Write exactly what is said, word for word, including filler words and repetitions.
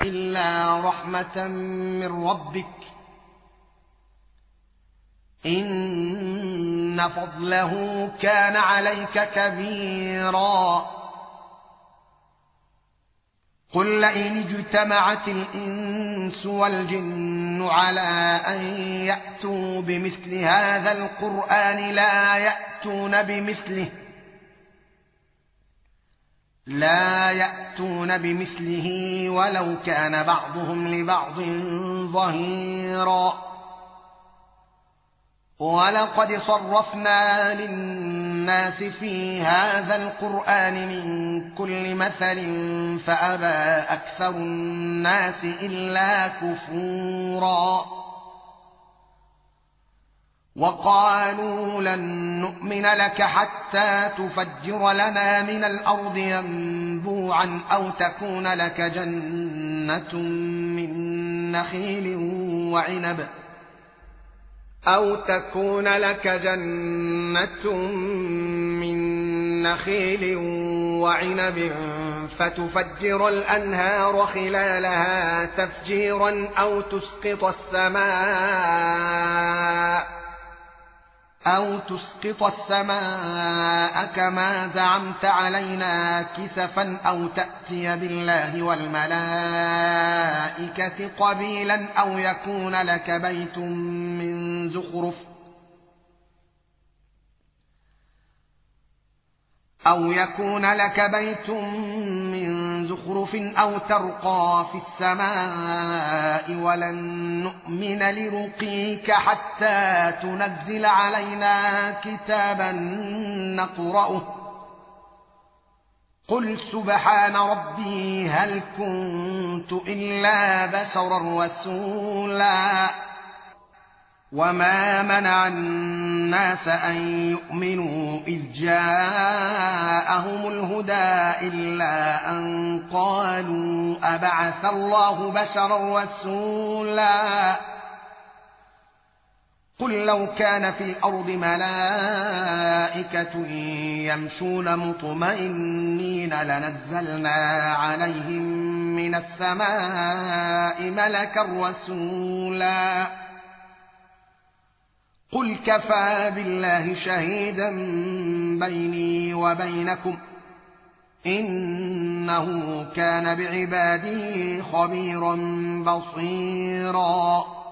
إلا رحمة من ربك إن فضله كان عليك كبيرا قل لئن اجتمعت الإنس والجن على أن يأتوا بمثل هذا القرآن لا يأتون بمثله لا يأتون بمثله ولو كان بعضهم لبعض ظهيرا ولقد صرفنا للناس في هذا القرآن من كل مثل فأبى أكثر الناس إلا كفورا وقالوا لن نؤمن لك حتى تفجر لنا من الأرض ينبوعا أو تكون لك جنة من نخيل وعنب أو تكون لك جنة من نخيل وعنب فتفجر الأنهار خلالها تفجيرا أو تسقط السماء أو تسقط السماء كما زعمت علينا كسفا أو تأتي بالله والملائكة قبيلا أو يكون لك بيت من زخرف أو يكون لك بيت من زخرف أو ترقى في السماء ولن نؤمن لرقيك حتى تنزل علينا كتابا نقرأه قل سبحان ربي هل كنت إلا بشرا رسولا وما منع الناس أن يؤمنوا إذ جاءهم الهدى إلا أن قالوا أبعث الله بشرا رسولا قل لو كان في الأرض ملائكة يمشون مطمئنين لنزلنا عليهم من السماء ملكا رسولا قل كفى بالله شهيدا بيني وبينكم إنه كان بعباده خبيرا بصيرا